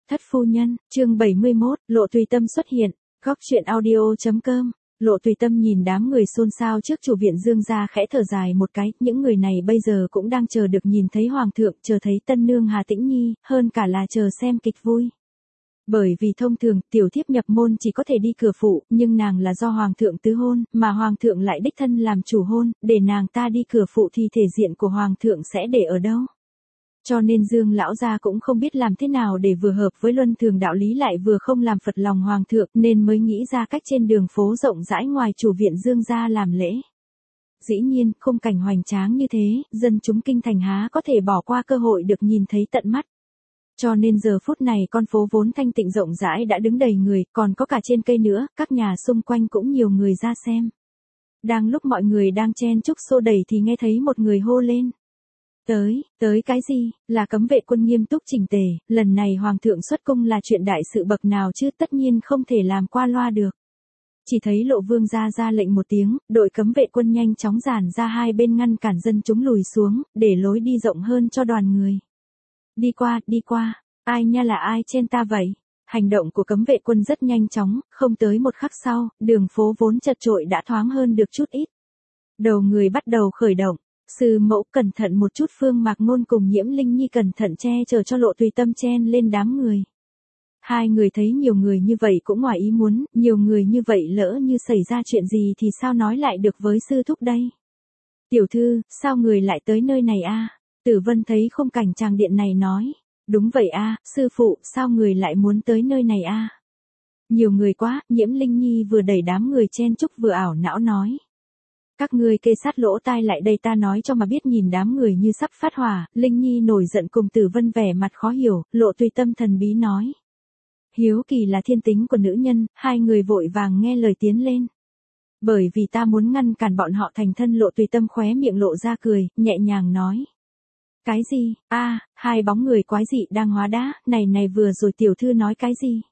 Thất phu nhân, chương 71, Lộ Tùy Tâm xuất hiện, góc truyện audio.com. Lộ Tùy Tâm nhìn đám người xôn xao trước chủ viện Dương gia khẽ thở dài một cái, những người này bây giờ cũng đang chờ được nhìn thấy hoàng thượng, chờ thấy tân nương Hà Tĩnh Nhi, hơn cả là chờ xem kịch vui. Bởi vì thông thường, tiểu thiếp nhập môn chỉ có thể đi cửa phụ, nhưng nàng là do hoàng thượng tứ hôn, mà hoàng thượng lại đích thân làm chủ hôn, để nàng ta đi cửa phụ thì thể diện của hoàng thượng sẽ để ở đâu. Cho nên Dương lão gia cũng không biết làm thế nào để vừa hợp với luân thường đạo lý lại vừa không làm phật lòng hoàng thượng, nên mới nghĩ ra cách trên đường phố rộng rãi ngoài chủ viện Dương gia làm lễ. Dĩ nhiên, khung cảnh hoành tráng như thế, dân chúng kinh thành há có thể bỏ qua cơ hội được nhìn thấy tận mắt. Cho nên giờ phút này con phố vốn thanh tịnh rộng rãi đã đứng đầy người, còn có cả trên cây nữa, các nhà xung quanh cũng nhiều người ra xem. Đang lúc mọi người đang chen chúc xô đẩy thì nghe thấy một người hô lên. Tới cái gì, là cấm vệ quân nghiêm túc chỉnh tề, lần này hoàng thượng xuất cung là chuyện đại sự bậc nào chứ, tất nhiên không thể làm qua loa được. Chỉ thấy Lộ Vương ra lệnh một tiếng, đội cấm vệ quân nhanh chóng dàn ra hai bên ngăn cản dân chúng lùi xuống, để lối đi rộng hơn cho đoàn người. Đi qua, ai nha là ai chen ta vậy? Hành động của cấm vệ quân rất nhanh chóng, không tới một khắc sau, đường phố vốn chật chội đã thoáng hơn được chút ít. Đầu người bắt đầu khởi động. Sư mẫu cẩn thận một chút, Phương Mạc Ngôn cùng Nhiễm Linh Nhi cẩn thận che chở cho Lộ Tùy Tâm chen lên đám người. Hai người thấy nhiều người như vậy cũng ngoài ý muốn, nhiều người như vậy lỡ như xảy ra chuyện gì thì sao nói lại được với sư thúc đây. Tiểu thư, sao người lại tới nơi này a? Tử Vân thấy khung cảnh tràng điện này nói. Đúng vậy a, sư phụ, sao người lại muốn tới nơi này a? Nhiều người quá, Nhiễm Linh Nhi vừa đẩy đám người chen chúc vừa ảo não nói. Các ngươi kê sát lỗ tai lại đây ta nói cho mà biết, nhìn đám người như sắp phát hỏa, Linh Nhi nổi giận cùng Tử Vân vẻ mặt khó hiểu, Lộ Tùy Tâm thần bí nói. Hiếu kỳ là thiên tính của nữ nhân, hai người vội vàng nghe lời tiến lên. Bởi vì ta muốn ngăn cản bọn họ thành thân, Lộ Tùy Tâm khóe miệng lộ ra cười, nhẹ nhàng nói. Cái gì, hai bóng người quái dị đang hóa đá, này vừa rồi tiểu thư nói cái gì?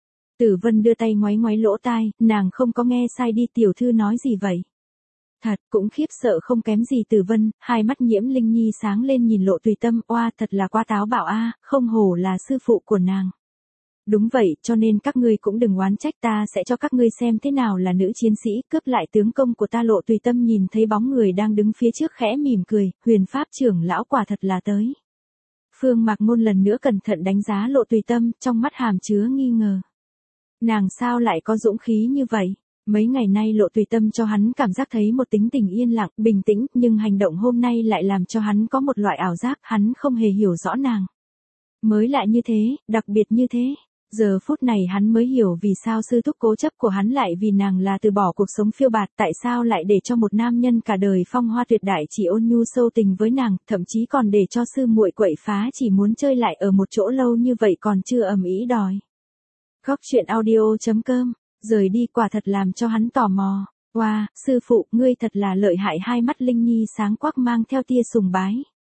Tử Vân đưa tay ngoáy ngoáy lỗ tai, nàng không có nghe sai đi, tiểu thư nói gì vậy? Thật, cũng khiếp sợ không kém gì Tử Vân, hai mắt Nhiễm Linh Nhi sáng lên nhìn Lộ Tùy Tâm, oa thật là quá táo bạo a, không hổ là sư phụ của nàng. Đúng vậy, cho nên các ngươi cũng đừng oán trách, ta sẽ cho các ngươi xem thế nào là nữ chiến sĩ, cướp lại tướng công của ta. Lộ Tùy Tâm nhìn thấy bóng người đang đứng phía trước khẽ mỉm cười, Huyền Pháp trưởng lão quả thật là tới. Phương Mạc Ngôn lần nữa cẩn thận đánh giá Lộ Tùy Tâm, trong mắt hàm chứa nghi ngờ. Nàng sao lại có dũng khí như vậy? Mấy ngày nay Lộ Tùy Tâm cho hắn cảm giác thấy một tính tình yên lặng, bình tĩnh, nhưng hành động hôm nay lại làm cho hắn có một loại ảo giác, hắn không hề hiểu rõ nàng. Mới lạ như thế, đặc biệt như thế. Giờ phút này hắn mới hiểu vì sao sư thúc cố chấp của hắn lại vì nàng là từ bỏ cuộc sống phiêu bạt, tại sao lại để cho một nam nhân cả đời phong hoa tuyệt đại chỉ ôn nhu sâu tình với nàng, thậm chí còn để cho sư muội quậy phá chỉ muốn chơi lại ở một chỗ lâu như vậy còn chưa ầm ĩ đòi. Góc truyện audio.com. Rời đi quả thật làm cho hắn tò mò. Wow, sư phụ, ngươi thật là lợi hại. Hai mắt Linh Nhi sáng quắc mang theo tia sùng bái.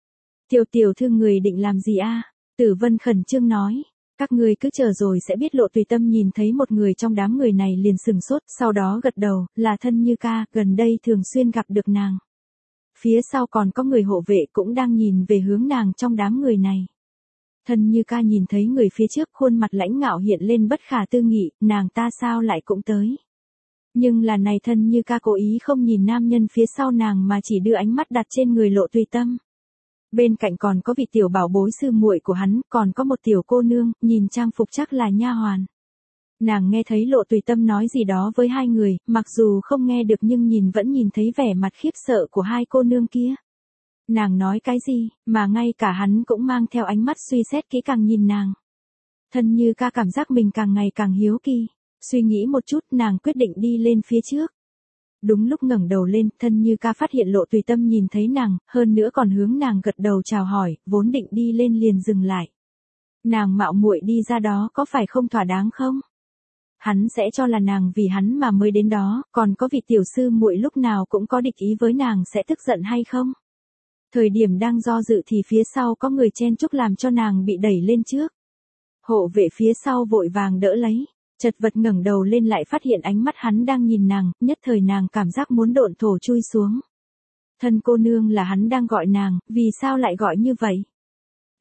Tiểu thư người định làm gì a? Tử Vân khẩn trương nói. Các ngươi cứ chờ rồi sẽ biết. Lộ Tùy Tâm nhìn thấy một người trong đám người này liền sừng sốt, sau đó gật đầu, là Thân Như Ca, gần đây thường xuyên gặp được nàng. Phía sau còn có người hộ vệ cũng đang nhìn về hướng nàng trong đám người này. Thân Như Ca nhìn thấy người phía trước, khuôn mặt lãnh ngạo hiện lên bất khả tư nghị, nàng ta sao lại cũng tới. Nhưng là này, Thân Như Ca cố ý không nhìn nam nhân phía sau nàng mà chỉ đưa ánh mắt đặt trên người Lộ Tùy Tâm. Bên cạnh còn có vị tiểu bảo bối sư muội của hắn, còn có một tiểu cô nương, nhìn trang phục chắc là nha hoàn. Nàng nghe thấy Lộ Tùy Tâm nói gì đó với hai người, mặc dù không nghe được nhưng vẫn nhìn thấy vẻ mặt khiếp sợ của hai cô nương kia. Nàng nói cái gì, mà ngay cả hắn cũng mang theo ánh mắt suy xét kỹ càng nhìn nàng. Thân Như Ca cảm giác mình càng ngày càng hiếu kỳ. Suy nghĩ một chút, nàng quyết định đi lên phía trước. Đúng lúc ngẩng đầu lên, Thân Như Ca phát hiện Lộ Tùy Tâm nhìn thấy nàng, hơn nữa còn hướng nàng gật đầu chào hỏi, vốn định đi lên liền dừng lại. Nàng mạo muội đi ra đó có phải không thỏa đáng không? Hắn sẽ cho là nàng vì hắn mà mới đến đó, còn có vị tiểu sư muội lúc nào cũng có địch ý với nàng sẽ tức giận hay không? Thời điểm đang do dự thì phía sau có người chen chúc làm cho nàng bị đẩy lên trước. Hộ vệ phía sau vội vàng đỡ lấy, chật vật ngẩng đầu lên lại phát hiện ánh mắt hắn đang nhìn nàng, nhất thời nàng cảm giác muốn độn thổ chui xuống. Thân cô nương là hắn đang gọi nàng, vì sao lại gọi như vậy?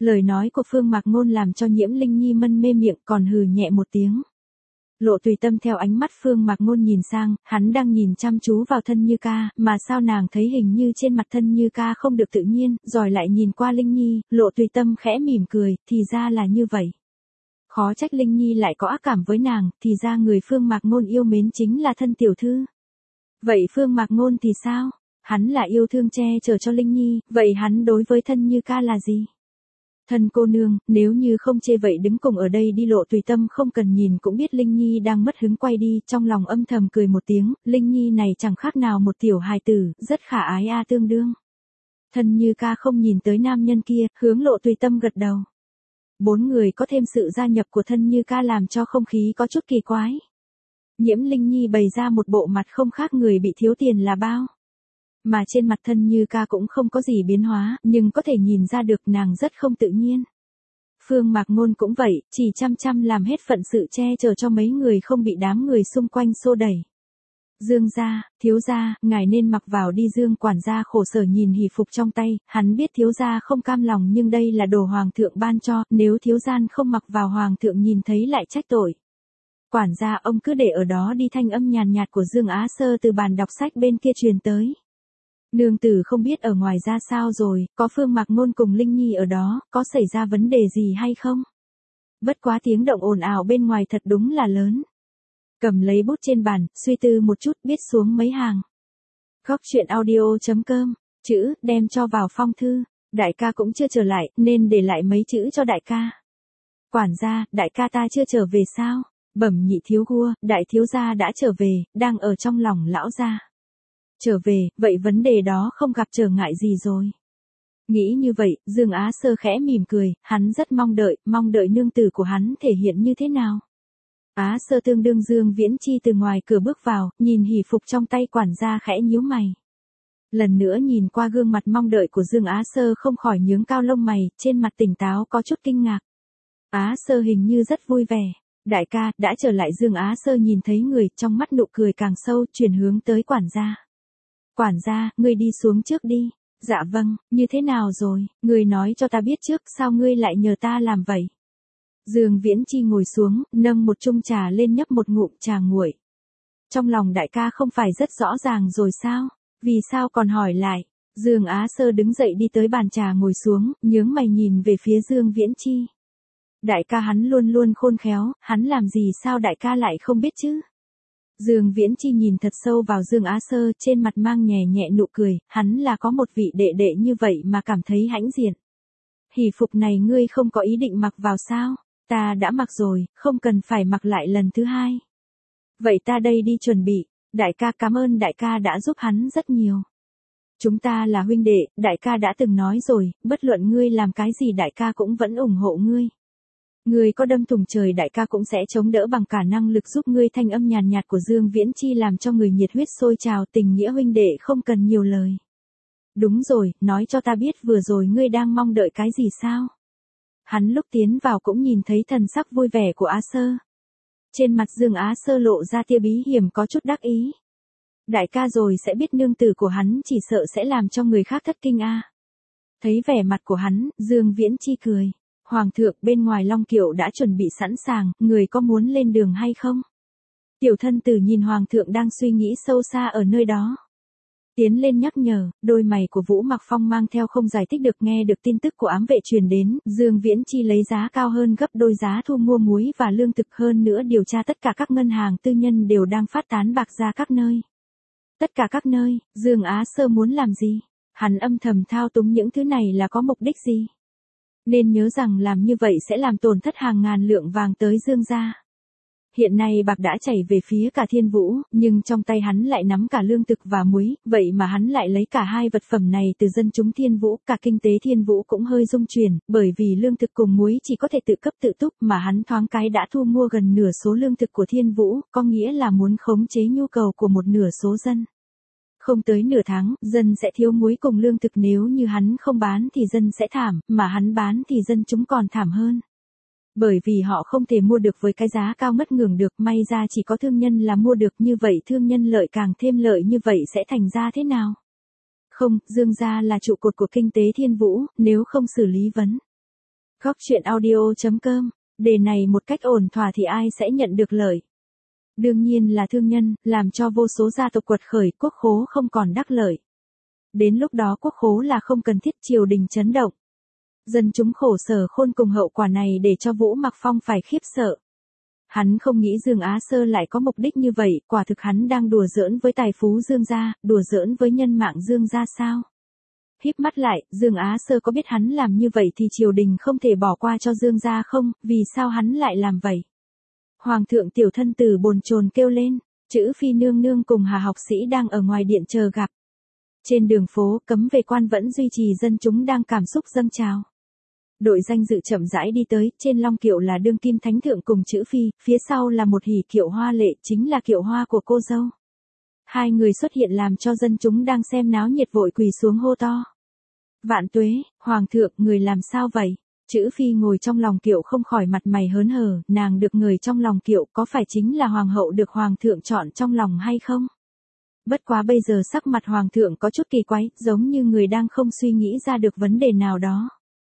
Lời nói của Phương Mạc Ngôn làm cho Nhiễm Linh Nhi mân mê miệng còn hừ nhẹ một tiếng. Lộ Tùy Tâm theo ánh mắt Phương Mạc Ngôn nhìn sang, hắn đang nhìn chăm chú vào thân Như Ca, mà sao nàng thấy hình như trên mặt thân Như Ca không được tự nhiên, rồi lại nhìn qua Linh Nhi, Lộ Tùy Tâm khẽ mỉm cười, thì ra là như vậy. Khó trách Linh Nhi lại có ác cảm với nàng, thì ra người Phương Mạc Ngôn yêu mến chính là thân tiểu thư. Vậy Phương Mạc Ngôn thì sao? Hắn là yêu thương che chở cho Linh Nhi, vậy hắn đối với thân Như Ca là gì? Thân cô nương, nếu như không chê vậy đứng cùng ở đây đi. Lộ Tùy Tâm không cần nhìn cũng biết Linh Nhi đang mất hứng quay đi, trong lòng âm thầm cười một tiếng, Linh Nhi này chẳng khác nào một tiểu hài tử, rất khả ái a tương đương. Thân Như Ca không nhìn tới nam nhân kia, hướng Lộ Tùy Tâm gật đầu. 4 người có thêm sự gia nhập của thân Như Ca làm cho không khí có chút kỳ quái. Nhiễm Linh Nhi bày ra một bộ mặt không khác người bị thiếu tiền là bao. Mà trên mặt thân Như Ca cũng không có gì biến hóa, nhưng có thể nhìn ra được nàng rất không tự nhiên. Phương Mạc Ngôn cũng vậy, chỉ chăm chăm làm hết phận sự che chở cho mấy người không bị đám người xung quanh xô đẩy. Dương gia, thiếu gia, ngài nên mặc vào đi. Dương quản gia khổ sở nhìn hỷ phục trong tay, hắn biết thiếu gia không cam lòng nhưng đây là đồ hoàng thượng ban cho, nếu thiếu gian không mặc vào hoàng thượng nhìn thấy lại trách tội. Quản gia ông cứ để ở đó đi. Thanh âm nhàn nhạt của Dương Á Sơ từ bàn đọc sách bên kia truyền tới. Nương tử không biết ở ngoài ra sao rồi, có Phương Mạc Ngôn cùng Linh Nhi ở đó, có xảy ra vấn đề gì hay không? Bất quá tiếng động ồn ào bên ngoài thật đúng là lớn. Cầm lấy bút trên bàn, suy tư một chút viết xuống mấy hàng. Góc truyện audio.com, chữ, đem cho vào phong thư. Đại ca cũng chưa trở lại, nên để lại mấy chữ cho đại ca. Quản gia, đại ca ta chưa trở về sao? Bẩm nhị thiếu gua, đại thiếu gia đã trở về, đang ở trong lòng lão gia. Trở về, vậy vấn đề đó không gặp trở ngại gì rồi. Nghĩ như vậy, Dương Á Sơ khẽ mỉm cười, hắn rất mong đợi nương tử của hắn thể hiện như thế nào. Á Sơ tương đương Dương Viễn Chi từ ngoài cửa bước vào, nhìn hỷ phục trong tay quản gia khẽ nhíu mày. Lần nữa nhìn qua gương mặt mong đợi của Dương Á Sơ không khỏi nhướng cao lông mày, trên mặt tỉnh táo có chút kinh ngạc. Á Sơ hình như rất vui vẻ. Đại ca, đã trở lại. Dương Á Sơ nhìn thấy người, trong mắt nụ cười càng sâu, chuyển hướng tới quản gia. Quản gia, ngươi đi xuống trước đi. Dạ vâng, như thế nào rồi, ngươi nói cho ta biết trước, sao ngươi lại nhờ ta làm vậy? Dương Viễn Chi ngồi xuống, nâng một chung trà lên nhấp một ngụm trà nguội. Trong lòng đại ca không phải rất rõ ràng rồi sao? Vì sao còn hỏi lại? Dương Á Sơ đứng dậy đi tới bàn trà ngồi xuống, nhướng mày nhìn về phía Dương Viễn Chi. Đại ca hắn luôn luôn khôn khéo, hắn làm gì sao đại ca lại không biết chứ? Dương Viễn Chi nhìn thật sâu vào Dương Á Sơ, trên mặt mang nhẹ nhẹ nụ cười, hắn là có một vị đệ đệ như vậy mà cảm thấy hãnh diện. Hỷ phục này ngươi không có ý định mặc vào sao? Ta đã mặc rồi, không cần phải mặc lại lần thứ hai. Vậy ta đây đi chuẩn bị, đại ca cảm ơn đại ca đã giúp hắn rất nhiều. Chúng ta là huynh đệ, đại ca đã từng nói rồi, bất luận ngươi làm cái gì đại ca cũng vẫn ủng hộ ngươi. Ngươi có đâm thủng trời đại ca cũng sẽ chống đỡ bằng cả năng lực giúp ngươi. Thanh âm nhàn nhạt của Dương Viễn Chi làm cho người nhiệt huyết sôi trào. Tình nghĩa huynh đệ không cần nhiều lời. Đúng rồi, nói cho ta biết vừa rồi ngươi đang mong đợi cái gì sao? Hắn lúc tiến vào cũng nhìn thấy thần sắc vui vẻ của Á Sơ. Trên mặt Dương Á Sơ lộ ra tia bí hiểm có chút đắc ý. Đại ca rồi sẽ biết nương tử của hắn chỉ sợ sẽ làm cho người khác thất kinh a. Thấy vẻ mặt của hắn, Dương Viễn Chi cười. Hoàng thượng, bên ngoài long kiệu đã chuẩn bị sẵn sàng, người có muốn lên đường hay không? Tiểu thân tử nhìn hoàng thượng đang suy nghĩ sâu xa ở nơi đó. Tiến lên nhắc nhở, đôi mày của Vũ Mặc Phong mang theo không giải thích được. Nghe được tin tức của ám vệ truyền đến, Dương Viễn Chi lấy giá cao hơn gấp đôi giá thu mua muối và lương thực, hơn nữa điều tra tất cả các ngân hàng tư nhân đều đang phát tán bạc ra các nơi. Tất cả các nơi, Dương Á Sơ muốn làm gì? Hắn âm thầm thao túng những thứ này là có mục đích gì? Nên nhớ rằng làm như vậy sẽ làm tổn thất hàng ngàn lượng vàng tới Dương gia. Hiện nay bạc đã chảy về phía cả Thiên Vũ, nhưng trong tay hắn lại nắm cả lương thực và muối, vậy mà hắn lại lấy cả hai vật phẩm này từ dân chúng Thiên Vũ. Cả kinh tế Thiên Vũ cũng hơi rung chuyển, bởi vì lương thực cùng muối chỉ có thể tự cấp tự túc, mà hắn thoáng cái đã thu mua gần nửa số lương thực của Thiên Vũ, có nghĩa là muốn khống chế nhu cầu của một nửa số dân. Không tới nửa tháng, dân sẽ thiếu muối cùng lương thực. Nếu như hắn không bán thì dân sẽ thảm, mà hắn bán thì dân chúng còn thảm hơn. Bởi vì họ không thể mua được với cái giá cao ngất ngưởng được, may ra chỉ có thương nhân là mua được. Như vậy thương nhân lợi càng thêm lợi, như vậy sẽ thành ra thế nào? Không, Dương gia là trụ cột của kinh tế Thiên Vũ, nếu không xử lý vấn Góc chuyện audio.com, đề này một cách ổn thỏa thì ai sẽ nhận được lợi? Đương nhiên là thương nhân, làm cho vô số gia tộc quật khởi, quốc khố không còn đắc lợi. Đến lúc đó quốc khố là không cần thiết, triều đình chấn động. Dân chúng khổ sở khôn cùng, hậu quả này để cho Vũ Mặc Phong phải khiếp sợ. Hắn không nghĩ Dương Á Sơ lại có mục đích như vậy, quả thực hắn đang đùa giỡn với tài phú Dương gia, đùa giỡn với nhân mạng Dương gia sao? Híp mắt lại, Dương Á Sơ có biết hắn làm như vậy thì triều đình không thể bỏ qua cho Dương gia không, vì sao hắn lại làm vậy? Hoàng thượng tiểu thân tử bồn chồn kêu lên, Chữ Phi nương nương cùng Hà học sĩ đang ở ngoài điện chờ gặp. Trên đường phố, cấm vệ quan vẫn duy trì, dân chúng đang cảm xúc dâng trào. Đội danh dự chậm rãi đi tới, trên long kiệu là đương kim thánh thượng cùng Chữ Phi, phía sau là một hỉ kiệu hoa lệ, chính là kiệu hoa của cô dâu. Hai người xuất hiện làm cho dân chúng đang xem náo nhiệt vội quỳ xuống hô to. Vạn tuế, hoàng thượng, người làm sao vậy? Chữ Phi ngồi trong lòng kiệu không khỏi mặt mày hớn hở, nàng được người trong lòng kiệu có phải chính là hoàng hậu được hoàng thượng chọn trong lòng hay không? Bất quá bây giờ sắc mặt hoàng thượng có chút kỳ quái, giống như người đang không suy nghĩ ra được vấn đề nào đó.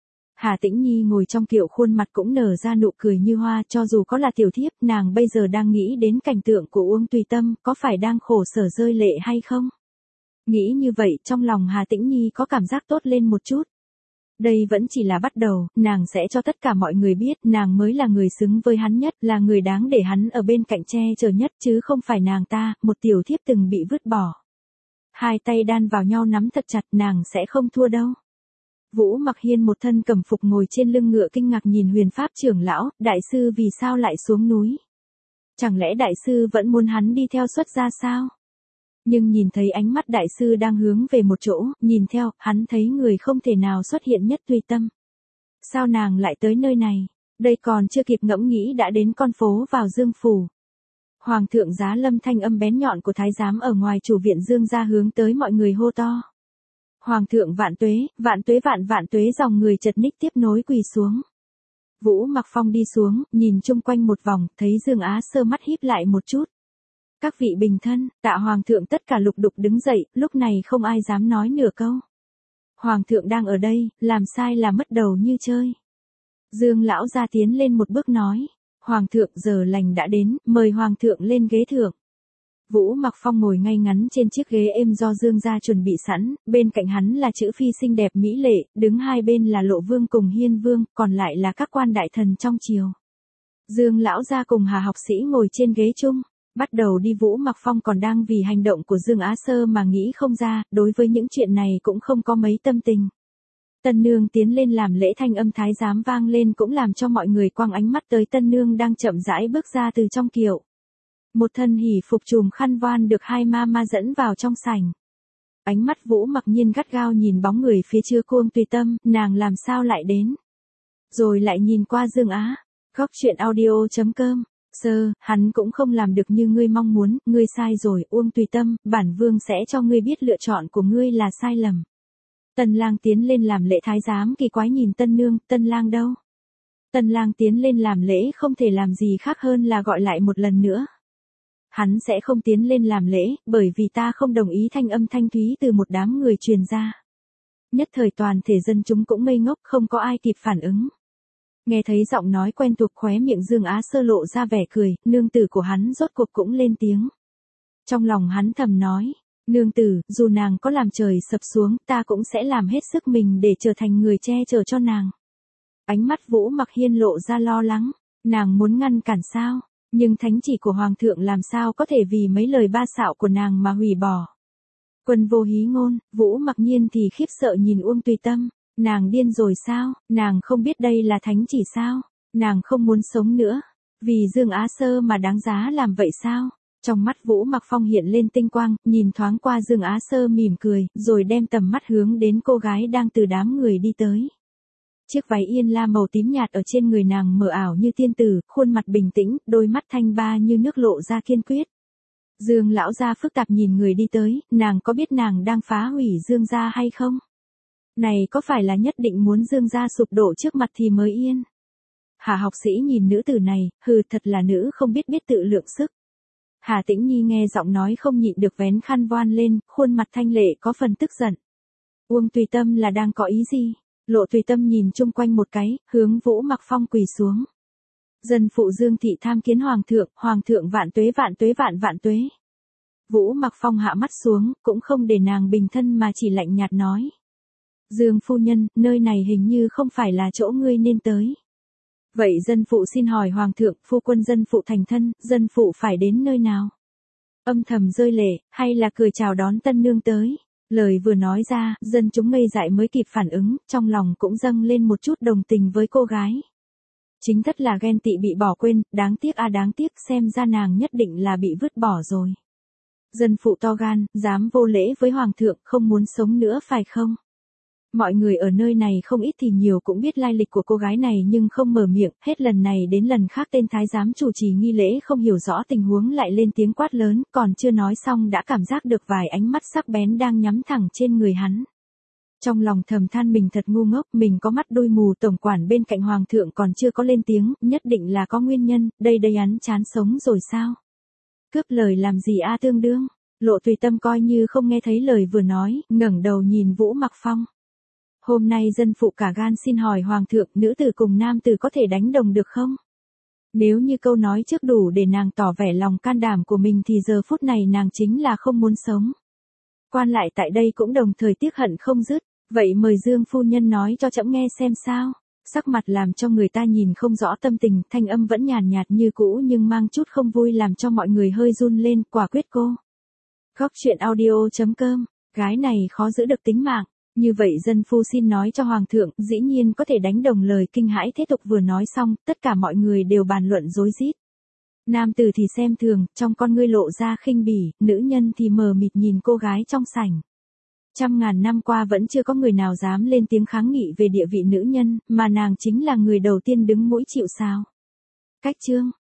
Hà Tĩnh Nhi ngồi trong kiệu khuôn mặt cũng nở ra nụ cười như hoa, cho dù có là tiểu thiếp, nàng bây giờ đang nghĩ đến cảnh tượng của Uông Tùy Tâm, có phải đang khổ sở rơi lệ hay không? Nghĩ như vậy, trong lòng Hà Tĩnh Nhi có cảm giác tốt lên một chút. Đây vẫn chỉ là bắt đầu, nàng sẽ cho tất cả mọi người biết, nàng mới là người xứng với hắn nhất, là người đáng để hắn ở bên cạnh che chở nhất, chứ không phải nàng ta, một tiểu thiếp từng bị vứt bỏ. Hai tay đan vào nhau nắm thật chặt, nàng sẽ không thua đâu. Vũ Mặc Hiên một thân cẩm phục ngồi trên lưng ngựa kinh ngạc nhìn Huyền Pháp trưởng lão, đại sư vì sao lại xuống núi? Chẳng lẽ đại sư vẫn muốn hắn đi theo xuất gia sao? Nhưng nhìn thấy ánh mắt đại sư đang hướng về một chỗ, nhìn theo, hắn thấy người không thể nào xuất hiện nhất Tùy Tâm. Sao nàng lại tới nơi này? Đây còn chưa kịp ngẫm nghĩ đã đến con phố vào Dương phủ. Hoàng thượng Giá Lâm, thanh âm bén nhọn của thái giám ở ngoài chủ viện Dương gia hướng tới mọi người hô to. Hoàng thượng vạn tuế, vạn tuế, dòng người chật ních tiếp nối quỳ xuống. Vũ Mặc Phong đi xuống, nhìn chung quanh một vòng, thấy Dương Á Sơ mắt híp lại một chút. Các vị bình thân, tạ hoàng thượng, tất cả lục đục đứng dậy, lúc này không ai dám nói nửa câu. Hoàng thượng đang ở đây, làm sai là mất đầu như chơi. Dương lão gia tiến lên một bước nói, hoàng thượng giờ lành đã đến, mời hoàng thượng lên ghế thượng. Vũ Mặc Phong ngồi ngay ngắn trên chiếc ghế êm do Dương gia chuẩn bị sẵn, bên cạnh hắn là Chữ Phi xinh đẹp mỹ lệ, đứng hai bên là Lộ Vương cùng Hiên Vương, còn lại là các quan đại thần trong triều. Dương lão gia cùng Hà học sĩ ngồi trên ghế chung. Bắt đầu đi, Vũ Mặc Phong còn đang vì hành động của Dương Á Sơ mà nghĩ không ra, đối với những chuyện này cũng không có mấy tâm tình. Tân nương tiến lên làm lễ, thanh âm thái giám vang lên cũng làm cho mọi người quăng ánh mắt tới tân nương đang chậm rãi bước ra từ trong kiệu. Một thân hỉ phục trùm khăn voan được hai ma dẫn vào trong sảnh. Ánh mắt Vũ Mặc Nhiên gắt gao nhìn bóng người phía trước Uông Tùy Tâm, nàng làm sao lại đến? Rồi lại nhìn qua Dương Á. Góc chuyện audio.com. Sơ, hắn cũng không làm được như ngươi mong muốn, ngươi sai rồi, Uông Tùy Tâm, bản vương sẽ cho ngươi biết lựa chọn của ngươi là sai lầm. Tân lang tiến lên làm lễ, thái giám kỳ quái nhìn tân nương, tân lang đâu? Tân lang tiến lên làm lễ không thể làm gì khác hơn là gọi lại một lần nữa. Hắn sẽ không tiến lên làm lễ, bởi vì ta không đồng ý, thanh âm thanh thúy từ một đám người truyền ra. Nhất thời toàn thể dân chúng cũng ngây ngốc, không có ai kịp phản ứng. Nghe thấy giọng nói quen thuộc, khóe miệng Dương Á Sơ lộ ra vẻ cười, nương tử của hắn rốt cuộc cũng lên tiếng. Trong lòng hắn thầm nói, nương tử, dù nàng có làm trời sập xuống, ta cũng sẽ làm hết sức mình để trở thành người che chở cho nàng. Ánh mắt Vũ Mặc Hiên lộ ra lo lắng, nàng muốn ngăn cản sao, nhưng thánh chỉ của hoàng thượng làm sao có thể vì mấy lời ba xạo của nàng mà hủy bỏ. Quân vô hí ngôn, Vũ Mặc Nhiên thì khiếp sợ nhìn Uông Tùy Tâm. Nàng điên rồi sao, nàng không biết đây là thánh chỉ sao, nàng không muốn sống nữa, vì Dương Á Sơ mà đáng giá làm vậy sao? Trong mắt Vũ Mặc Phong hiện lên tinh quang, nhìn thoáng qua Dương Á Sơ mỉm cười, rồi đem tầm mắt hướng đến cô gái đang từ đám người đi tới. Chiếc váy yên la màu tím nhạt ở trên người nàng mờ ảo như tiên tử, khuôn mặt bình tĩnh, đôi mắt thanh ba như nước lộ ra kiên quyết. Dương lão gia phức tạp nhìn người đi tới, nàng có biết nàng đang phá hủy Dương gia hay không? Này có phải là nhất định muốn Dương gia sụp đổ trước mặt thì mới yên? Hà học sĩ nhìn nữ tử này, hừ, thật là nữ không biết tự lượng sức. Hà Tĩnh Nhi nghe giọng nói không nhịn được vén khăn voan lên, khuôn mặt thanh lệ có phần tức giận. Uông Tùy Tâm là đang có ý gì? Lộ Tùy Tâm nhìn chung quanh một cái, hướng Vũ Mặc Phong quỳ xuống. Dân phụ Dương thị tham kiến hoàng thượng vạn tuế vạn tuế vạn vạn tuế. Vũ Mặc Phong hạ mắt xuống, cũng không để nàng bình thân mà chỉ lạnh nhạt nói. Dương phu nhân, nơi này hình như không phải là chỗ ngươi nên tới. Vậy dân phụ xin hỏi hoàng thượng, phu quân dân phụ thành thân, dân phụ phải đến nơi nào? Âm thầm rơi lệ, hay là cười chào đón tân nương tới? Lời vừa nói ra, dân chúng ngây dại mới kịp phản ứng, trong lòng cũng dâng lên một chút đồng tình với cô gái. Chính thất là ghen tị bị bỏ quên, đáng tiếc đáng tiếc, xem ra nàng nhất định là bị vứt bỏ rồi. Dân phụ to gan, dám vô lễ với hoàng thượng, không muốn sống nữa phải không? Mọi người ở nơi này không ít thì nhiều cũng biết lai lịch của cô gái này nhưng không mở miệng, hết lần này đến lần khác tên thái giám chủ trì nghi lễ không hiểu rõ tình huống lại lên tiếng quát lớn, còn chưa nói xong đã cảm giác được vài ánh mắt sắc bén đang nhắm thẳng trên người hắn. Trong lòng thầm than mình thật ngu ngốc, mình có mắt đuôi mù, tổng quản bên cạnh hoàng thượng còn chưa có lên tiếng, nhất định là có nguyên nhân, đây hắn chán sống rồi sao? Cướp lời làm gì tương đương? Lộ Tùy Tâm coi như không nghe thấy lời vừa nói, ngẩng đầu nhìn Vũ Mặc Phong. Hôm nay dân phụ cả gan xin hỏi hoàng thượng, nữ tử cùng nam tử có thể đánh đồng được không? Nếu như câu nói trước đủ để nàng tỏ vẻ lòng can đảm của mình thì giờ phút này nàng chính là không muốn sống. Quan lại tại đây cũng đồng thời tiếc hận không dứt, vậy mời Dương phu nhân nói cho trẫm nghe xem sao. Sắc mặt làm cho người ta nhìn không rõ tâm tình, thanh âm vẫn nhàn nhạt như cũ nhưng mang chút không vui làm cho mọi người hơi run lên, quả quyết cô. Góc truyện audio.com, gái này khó giữ được tính mạng. Như vậy dân phu xin nói cho hoàng thượng, dĩ nhiên có thể đánh đồng lời kinh hãi thế tục vừa nói xong, tất cả mọi người đều bàn luận rối rít. Nam tử thì xem thường, trong con ngươi lộ ra khinh bỉ, nữ nhân thì mờ mịt nhìn cô gái trong sảnh. Trăm ngàn năm qua vẫn chưa có người nào dám lên tiếng kháng nghị về địa vị nữ nhân, mà nàng chính là người đầu tiên đứng mũi chịu sào. Cách chương